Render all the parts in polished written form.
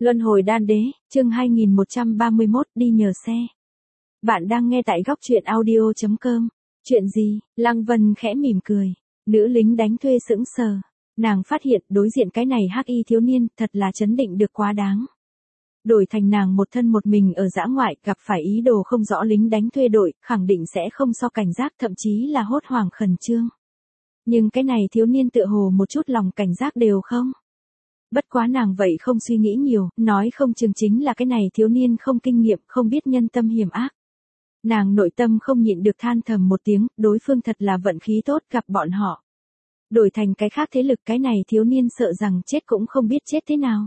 Luân hồi đan đế, chương 2131, đi nhờ xe. Bạn đang nghe tại góc truyện audio.com. Chuyện gì? Lăng Vân khẽ mỉm cười. Nữ lính đánh thuê sững sờ. Nàng phát hiện đối diện cái này hắc y thiếu niên thật là trấn định được quá đáng. Đổi thành nàng một thân một mình ở dã ngoại gặp phải ý đồ không rõ lính đánh thuê đội, khẳng định sẽ không so cảnh giác, thậm chí là hốt hoảng khẩn trương. Nhưng cái này thiếu niên tựa hồ một chút lòng cảnh giác đều không. Bất quá nàng vậy không suy nghĩ nhiều, nói không chừng chính là cái này thiếu niên không kinh nghiệm, không biết nhân tâm hiểm ác. Nàng nội tâm không nhịn được than thầm một tiếng, đối phương thật là vận khí tốt gặp bọn họ. Đổi thành cái khác thế lực, cái này thiếu niên sợ rằng chết cũng không biết chết thế nào.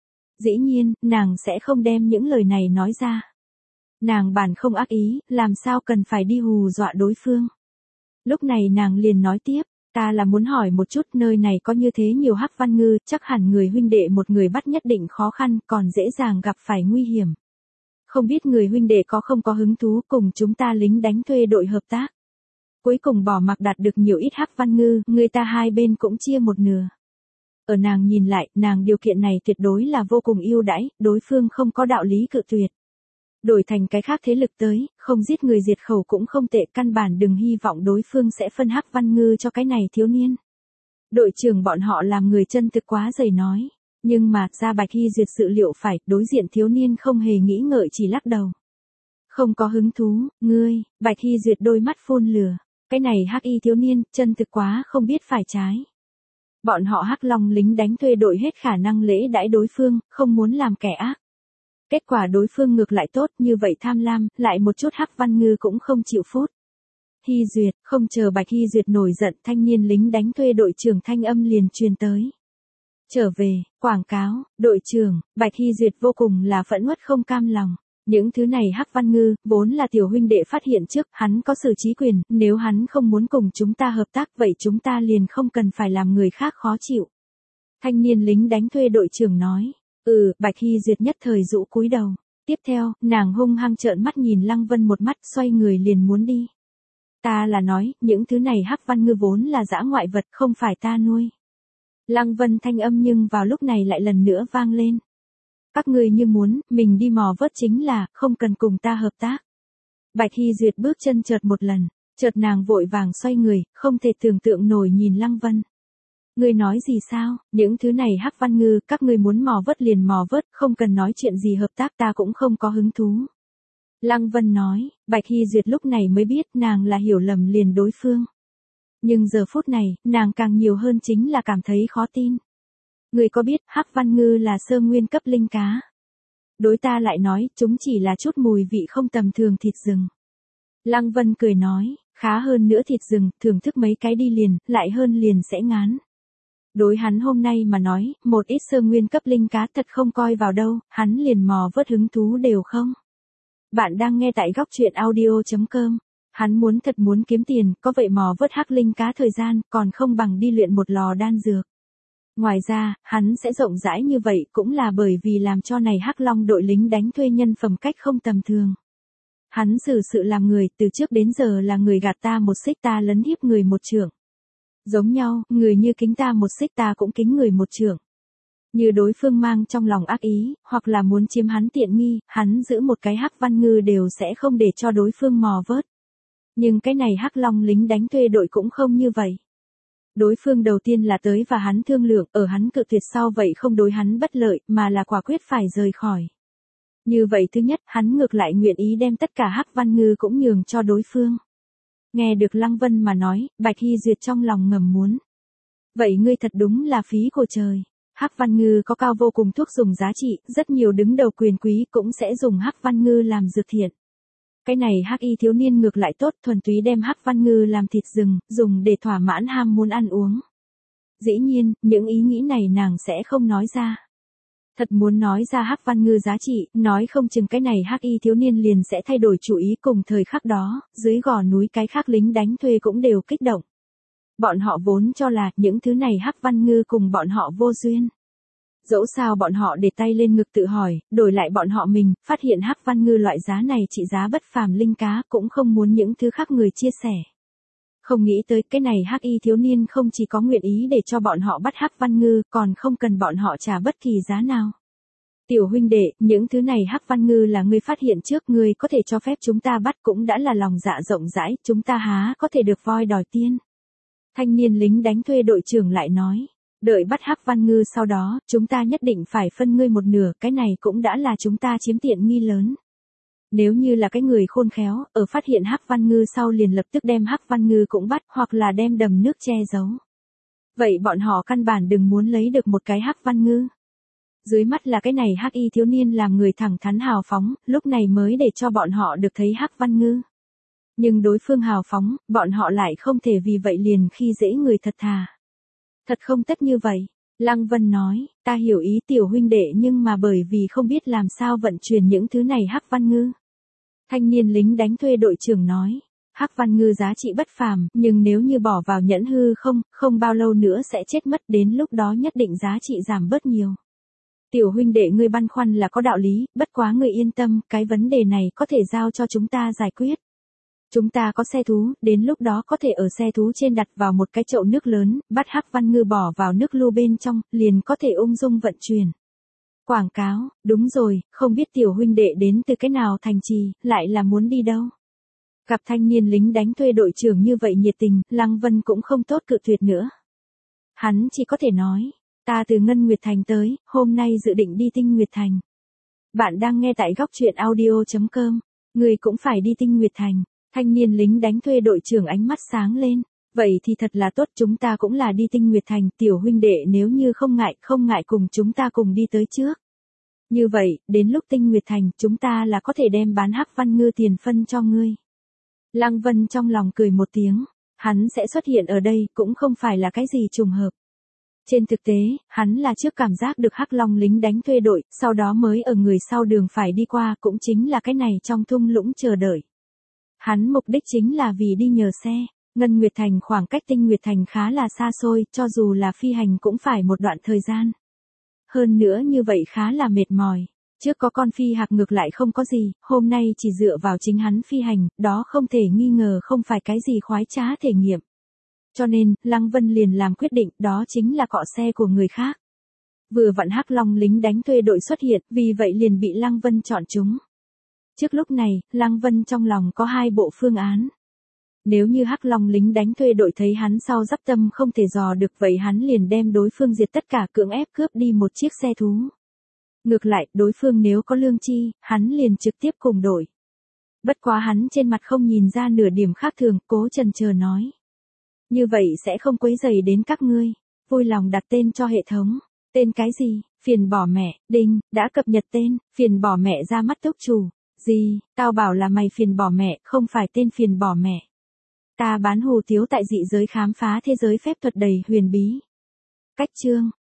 Dĩ nhiên, nàng sẽ không đem những lời này nói ra. Nàng bản không ác ý, làm sao cần phải đi hù dọa đối phương. Lúc này nàng liền nói tiếp. Ta là muốn hỏi một chút, nơi này có như thế nhiều hắc văn ngư, chắc hẳn người huynh đệ một người bắt nhất định khó khăn, còn dễ dàng gặp phải nguy hiểm. Không biết người huynh đệ có không có hứng thú cùng chúng ta lính đánh thuê đội hợp tác. Cuối cùng bỏ mặc đạt được nhiều ít hắc văn ngư, người ta hai bên cũng chia một nửa. Ở nàng nhìn lại, nàng điều kiện này tuyệt đối là vô cùng ưu đãi, đối phương không có đạo lý cự tuyệt. Đổi thành cái khác thế lực tới, không giết người diệt khẩu cũng không tệ, căn bản đừng hy vọng đối phương sẽ phân hắc văn ngư cho cái này thiếu niên. Đội trưởng bọn họ làm người chân thực quá dày nói, nhưng mà ra Bạch Hy Duyệt sự liệu phải, đối diện thiếu niên không hề nghĩ ngợi chỉ lắc đầu. Không có hứng thú, ngươi, Bạch Hy Duyệt đôi mắt phun lửa, cái này hắc y thiếu niên, chân thực quá không biết phải trái. Bọn họ hắc long lính đánh thuê đội hết khả năng lễ đãi đối phương, không muốn làm kẻ ác. Kết quả đối phương ngược lại tốt, như vậy tham lam, lại một chút hắc văn ngư cũng không chịu phút. Hy Duyệt, không chờ Bạch Hy Duyệt nổi giận, thanh niên lính đánh thuê đội trưởng thanh âm liền truyền tới. Trở về, quảng cáo, đội trưởng, Bạch Hy Duyệt vô cùng là phẫn uất không cam lòng. Những thứ này hắc văn ngư, vốn là tiểu huynh đệ phát hiện trước, hắn có xử trí quyền, nếu hắn không muốn cùng chúng ta hợp tác, vậy chúng ta liền không cần phải làm người khác khó chịu. Thanh niên lính đánh thuê đội trưởng nói. Bạch Hy Duyệt nhất thời rũ cúi đầu. Tiếp theo, nàng hung hăng trợn mắt nhìn Lăng Vân một mắt, xoay người liền muốn đi. Ta là nói, những thứ này hắc văn ngư vốn là dã ngoại vật, không phải ta nuôi. Lăng Vân thanh âm nhưng vào lúc này lại lần nữa vang lên. Các ngươi như muốn, mình đi mò vớt chính là, không cần cùng ta hợp tác. Bạch Hy Duyệt bước chân chợt một lần, chợt nàng vội vàng xoay người, không thể tưởng tượng nổi nhìn Lăng Vân. Ngươi nói gì sao, những thứ này hắc văn ngư, các ngươi muốn mò vớt liền mò vớt, không cần nói chuyện gì hợp tác, ta cũng không có hứng thú. Lăng Vân nói, Bạch Hy Duyệt lúc này mới biết nàng là hiểu lầm liền đối phương. Nhưng giờ phút này, nàng càng nhiều hơn chính là cảm thấy khó tin. Ngươi có biết, hắc văn ngư là sơ nguyên cấp linh cá. Đối ta lại nói, chúng chỉ là chút mùi vị không tầm thường thịt rừng. Lăng Vân cười nói, khá hơn nữa thịt rừng, thưởng thức mấy cái đi liền, lại hơn liền sẽ ngán. Đối hắn hôm nay mà nói, một ít sơ nguyên cấp linh cá thật không coi vào đâu, hắn liền mò vớt hứng thú đều không. Bạn đang nghe tại góc truyện audio.com. Hắn muốn thật muốn kiếm tiền, có vậy mò vớt hắc linh cá thời gian, còn không bằng đi luyện một lò đan dược. Ngoài ra, hắn sẽ rộng rãi như vậy cũng là bởi vì làm cho này hắc long đội lính đánh thuê nhân phẩm cách không tầm thường. Hắn xử sự làm người, từ trước đến giờ là người gạt ta một xích ta lấn hiếp người một trượng. Giống nhau, người như kính ta một xích ta cũng kính người một trượng. Như đối phương mang trong lòng ác ý, hoặc là muốn chiếm hắn tiện nghi, hắn giữ một cái hắc văn ngư đều sẽ không để cho đối phương mò vớt. Nhưng cái này hắc long lính đánh thuê đội cũng không như vậy. Đối phương đầu tiên là tới và hắn thương lượng, ở hắn cự tuyệt sau vậy không đối hắn bất lợi, mà là quả quyết phải rời khỏi. Như vậy thứ nhất, hắn ngược lại nguyện ý đem tất cả hắc văn ngư cũng nhường cho đối phương. Nghe được Lăng Vân mà nói, Bạch Hy Duyệt trong lòng ngầm muốn. Vậy ngươi thật đúng là phí của trời. Hắc văn ngư có cao vô cùng thuốc dùng giá trị, rất nhiều đứng đầu quyền quý cũng sẽ dùng hắc văn ngư làm dược thiện. Cái này hắc y thiếu niên ngược lại tốt, thuần túy đem hắc văn ngư làm thịt rừng, dùng để thỏa mãn ham muốn ăn uống. Dĩ nhiên, những ý nghĩ này nàng sẽ không nói ra. Thật muốn nói ra hắc văn ngư giá trị, nói không chừng cái này hắc y thiếu niên liền sẽ thay đổi chủ ý cùng thời khắc đó, dưới gò núi cái khác lính đánh thuê cũng đều kích động. Bọn họ vốn cho là những thứ này hắc văn ngư cùng bọn họ vô duyên. Dẫu sao bọn họ để tay lên ngực tự hỏi, đổi lại bọn họ mình, phát hiện hắc văn ngư loại giá này trị giá bất phàm linh cá cũng không muốn những thứ khác người chia sẻ. Không nghĩ tới cái này hắc y thiếu niên không chỉ có nguyện ý để cho bọn họ bắt hắc văn ngư, còn không cần bọn họ trả bất kỳ giá nào. Tiểu huynh đệ, những thứ này Hắc Văn Ngư là ngươi phát hiện trước, ngươi có thể cho phép chúng ta bắt cũng đã là lòng dạ rộng rãi, chúng ta há có thể được voi đòi tiên. Thanh niên lính đánh thuê đội trưởng lại nói, đợi bắt Hắc Văn Ngư sau đó, chúng ta nhất định phải phân ngươi một nửa, cái này cũng đã là chúng ta chiếm tiện nghi lớn. Nếu như là cái người khôn khéo, ở phát hiện Hắc Văn Ngư sau liền lập tức đem Hắc Văn Ngư cũng bắt, hoặc là đem đầm nước che giấu. Vậy bọn họ căn bản đừng muốn lấy được một cái Hắc Văn Ngư. Dưới mắt là cái này Hắc Y thiếu niên làm người thẳng thắn hào phóng, lúc này mới để cho bọn họ được thấy Hắc Văn Ngư. Nhưng đối phương hào phóng, bọn họ lại không thể vì vậy liền khi dễ người thật thà. Thật không tất như vậy. Lăng Vân nói, ta hiểu ý tiểu huynh đệ nhưng mà bởi vì không biết làm sao vận chuyển những thứ này Hắc Văn Ngư. Thanh niên lính đánh thuê đội trưởng nói, Hắc Văn Ngư giá trị bất phàm, nhưng nếu như bỏ vào nhẫn hư không bao lâu nữa sẽ chết mất, đến lúc đó nhất định giá trị giảm bớt nhiều. Tiểu huynh đệ ngươi băn khoăn là có đạo lý, bất quá ngươi yên tâm, cái vấn đề này có thể giao cho chúng ta giải quyết. Chúng ta có xe thú, đến lúc đó có thể ở xe thú trên đặt vào một cái chậu nước lớn, bắt Hắc Văn Ngư bỏ vào nước lu bên trong, liền có thể ung dung vận chuyển. Quảng cáo, đúng rồi, không biết tiểu huynh đệ đến từ cái nào thành trì, lại là muốn đi đâu. Gặp thanh niên lính đánh thuê đội trưởng như vậy nhiệt tình, Lăng Vân cũng không tốt cự tuyệt nữa. Hắn chỉ có thể nói, ta từ Ngân Nguyệt Thành tới, hôm nay dự định đi Tinh Nguyệt Thành. Bạn đang nghe tại góc truyện audio.com, người cũng phải đi Tinh Nguyệt Thành. Thanh niên lính đánh thuê đội trưởng ánh mắt sáng lên, vậy thì thật là tốt, chúng ta cũng là đi Tinh Nguyệt Thành, tiểu huynh đệ nếu như không ngại cùng chúng ta cùng đi tới trước. Như vậy, đến lúc Tinh Nguyệt Thành, chúng ta là có thể đem bán Hắc Văn Ngư tiền phân cho ngươi. Lăng Vân trong lòng cười một tiếng, hắn sẽ xuất hiện ở đây cũng không phải là cái gì trùng hợp. Trên thực tế, hắn là trước cảm giác được Hắc Long lính đánh thuê đội, sau đó mới ở người sau đường phải đi qua, cũng chính là cái này trong thung lũng chờ đợi. Hắn mục đích chính là vì đi nhờ xe. Ngân Nguyệt Thành khoảng cách Tinh Nguyệt Thành khá là xa xôi, cho dù là phi hành cũng phải một đoạn thời gian. Hơn nữa như vậy khá là mệt mỏi. Trước có con phi hạc ngược lại không có gì, hôm nay chỉ dựa vào chính hắn phi hành, đó không thể nghi ngờ không phải cái gì khoái trá thể nghiệm. Cho nên, Lăng Vân liền làm quyết định, đó chính là cọ xe của người khác. Vừa vặn Hắc Long lính đánh thuê đội xuất hiện, vì vậy liền bị Lăng Vân chọn chúng. Trước lúc này, Lăng Vân trong lòng có hai bộ phương án. Nếu như Hắc Long lính đánh thuê đội thấy hắn sau dắp tâm không thể dò được, vậy hắn liền đem đối phương diệt tất cả, cưỡng ép cướp đi một chiếc xe thú. Ngược lại, đối phương nếu có lương chi, hắn liền trực tiếp cùng đổi. Bất quá hắn trên mặt không nhìn ra nửa điểm khác thường, cố chần chờ nói. Như vậy sẽ không quấy rầy đến các ngươi, vui lòng đặt tên cho hệ thống. Tên cái gì? Phiền bỏ mẹ, đinh, đã cập nhật tên, phiền bỏ mẹ ra mắt túc chủ. Gì, tao bảo là mày phiền bỏ mẹ, không phải tên phiền bỏ mẹ. Ta bán hủ tiếu tại dị giới khám phá thế giới phép thuật đầy huyền bí. Cách chương